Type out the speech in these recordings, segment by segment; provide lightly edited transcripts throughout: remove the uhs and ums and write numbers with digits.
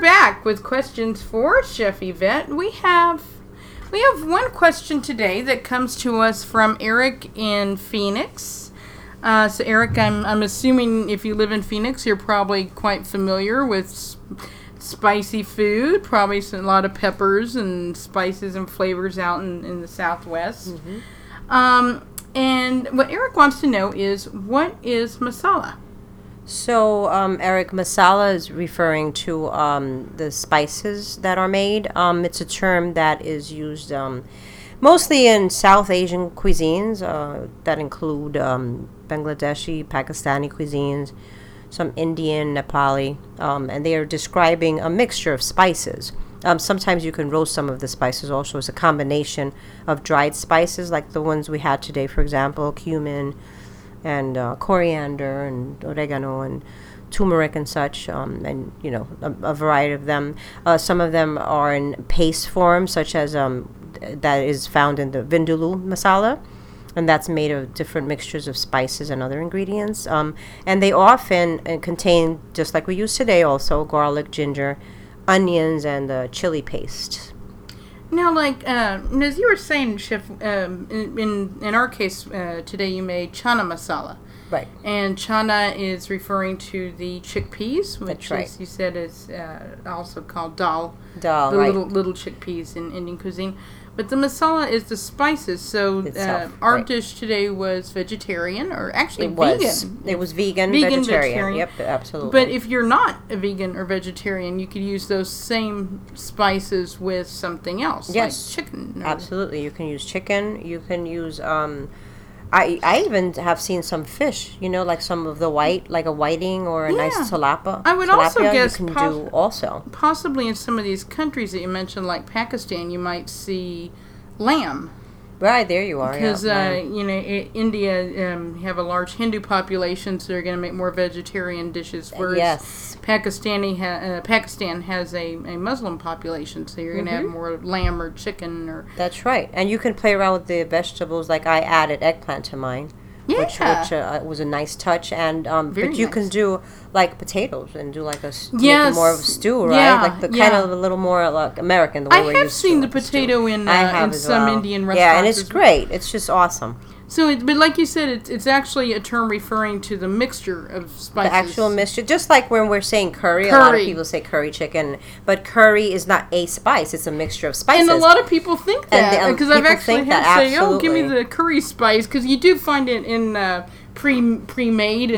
back with questions for Chef Yvette. We have one question today that comes to us from Eric in Phoenix. So Eric, I'm assuming if you live in Phoenix, you're probably quite familiar with spicy food. Probably a lot of peppers and spices and flavors out in the Southwest. Mm-hmm. And what Eric wants to know is, what is masala? So, Eric, masala is referring to the spices that are made. It's a term that is used mostly in South Asian cuisines that include Bangladeshi, Pakistani cuisines, some Indian, Nepali, and they are describing a mixture of spices. Sometimes you can roast some of the spices also as a combination of dried spices, like the ones we had today, for example, cumin and coriander and oregano and turmeric and such, and a variety of them. Some of them are in paste form, such as that is found in the vindaloo masala, and that's made of different mixtures of spices and other ingredients. And they often contain, just like we use today, also garlic, ginger, onions, and chili paste. Now, as you were saying, Chef, in our case today, you made chana masala. Right. And chana is referring to the chickpeas, which, that's right, as you said, is also called dal. Dal, the right. little chickpeas in Indian cuisine. But the masala is the spices. So our right. dish today was vegetarian, or actually vegan. It was vegan, vegetarian. Yep, absolutely. But if you're not a vegan or vegetarian, you could use those same spices with something else. Yes. Like chicken. Absolutely. You can use chicken. You can use... I even have seen some fish, like some of the white, like a whiting or a nice tilapia. I would also guess you can do also. Possibly in some of these countries that you mentioned, like Pakistan, you might see lamb. Right, there you are. Because, India have a large Hindu population, so they're going to make more vegetarian dishes. Whereas yes. Pakistan has a Muslim population, so you're going to have more lamb or chicken. That's right. And you can play around with the vegetables. Like I added eggplant to mine. Yeah. Which was a nice touch. And but you can do like potatoes and do like more of a stew, right? Yeah, like the kind of a little more like American. The way I have seen the potato in some Indian restaurants. Yeah, and it's great. It's just awesome. So, but like you said, it's actually a term referring to the mixture of spices. The actual mixture. Just like when we're saying curry, a lot of people say curry chicken. But curry is not a spice. It's a mixture of spices. And a lot of people think that. Because I've actually had to say, give me the curry spice. Because you do find it in pre-made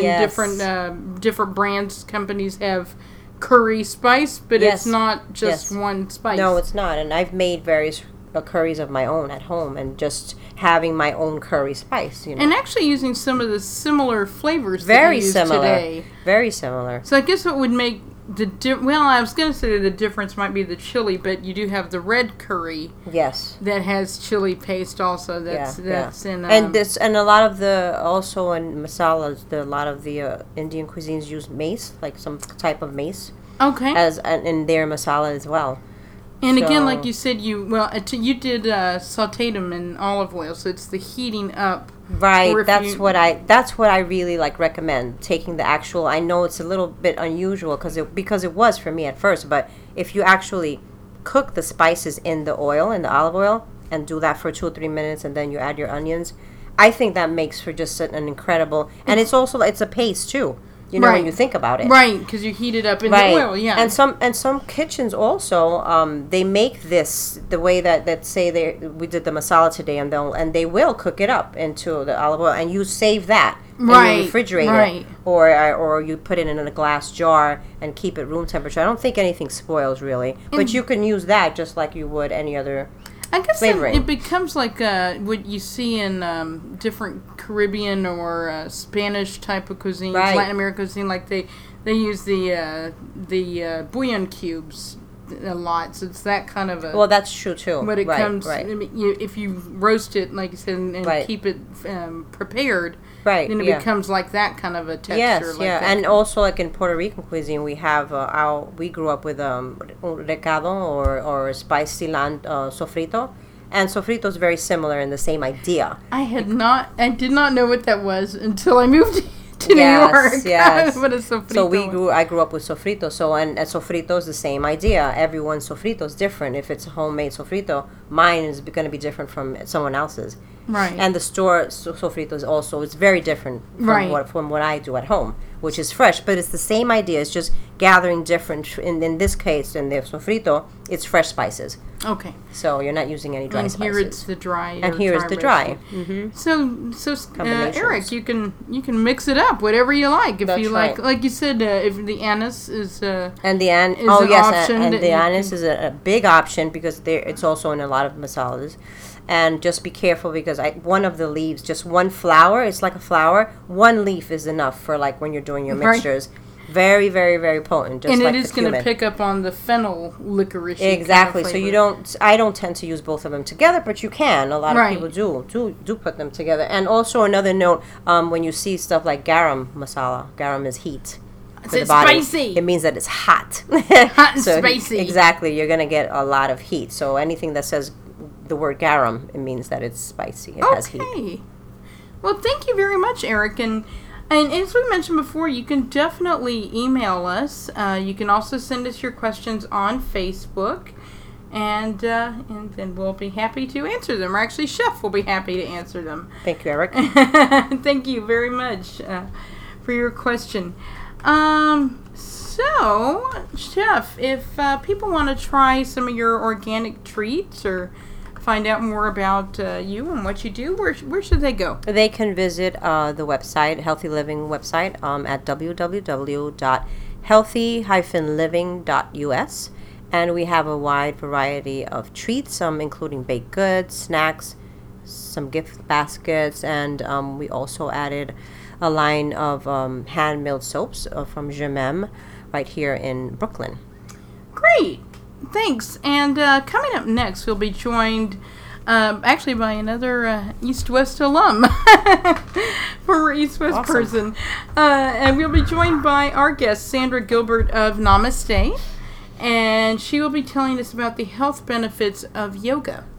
and different brands. Companies have curry spice, but it's not just one spice. No, it's not. And I've made various curries of my own at home, and just having my own curry spice, and actually using some of the similar flavors very that you similar use today. Very similar. So I guess what would make I was going to say the difference might be the chili, but you do have the red curry. Yes. That has chili paste also. That's in and a lot of the also in masalas, a lot of the Indian cuisines use mace, like some type of mace. Okay. As in their masala as well. And again, like you said, you did sauteed them in olive oil, so it's the heating up. Right. That's what I really recommend, taking the actual. I know it's a little bit unusual because it was for me at first, but if you actually cook the spices in the olive oil, and do that for 2 or 3 minutes, and then you add your onions, I think that makes for just an incredible. And it's a paste too. When you think about it. Right, because you heat it up in the oil, yeah. And some kitchens also, they make this the way that say we did the masala today, and they will cook it up into the olive oil, and you save that in your refrigerator, or you put it in a glass jar and keep it room temperature. I don't think anything spoils really, but you can use that just like you would any other. I guess it becomes like what you see in different Caribbean or Spanish type of cuisine, Latin American cuisine. Like they use the bouillon cubes a lot, so it's that kind of a. Well, that's true too. But it comes if you roast it, like you said, and keep it prepared. Right. Then it becomes like that kind of a texture. Yes, and also like in Puerto Rican cuisine, we have we grew up with recado or spiced cilantro sofrito, and sofrito is very similar in the same idea. I did not know what that was until I moved to New York. Yes. What is sofrito? So I grew up with sofrito. So and sofrito is the same idea. Everyone's sofrito is different. If it's a homemade sofrito, mine is going to be different from someone else's. Right. And the store sofrito is also, it's very different from what I do at home, which is fresh. But it's the same idea. It's just gathering different. In this case, in the sofrito, it's fresh spices. Okay. So you're not using any dry spices. And here it's the dry. And here is the dry. Mm-hmm. So Eric, you can mix it up, whatever you like. If you like you said, if the anise is and the option, and the anise is a big option because it's also in a lot of masalas. And just be careful because one of the leaves, just one flower, it's like a flower. One leaf is enough for like when you're doing your mixtures. Very, very, very potent. Just and like it is going to pick up on the fennel licorice. Exactly. So I don't tend to use both of them together, but you can. A lot of people do put them together. And also another note, when you see stuff like garam masala, garam is heat. It's spicy. It means that it's hot. Hot and spicy. Exactly. You're going to get a lot of heat. So anything that says the word garam, it means that it's spicy. It has heat. Well, thank you very much, Eric. And as we mentioned before, you can definitely email us. You can also send us your questions on Facebook. And then we'll be happy to answer them. Or actually, Chef will be happy to answer them. Thank you, Eric. Thank you very much for your question. So, Chef, if people want to try some of your organic treats or find out more about you and what you do, where should they go? They can visit the website, Healthy Living website, at www.healthy-living.us. And we have a wide variety of treats, including baked goods, snacks, some gift baskets, and we also added a line of hand-milled soaps from Je M'aime right here in Brooklyn. Great. Thanks. And coming up next, we'll be joined actually by another East-West alum, former East-West person. And we'll be joined by our guest, Sandra Gilbert of Namaste. And she will be telling us about the health benefits of yoga.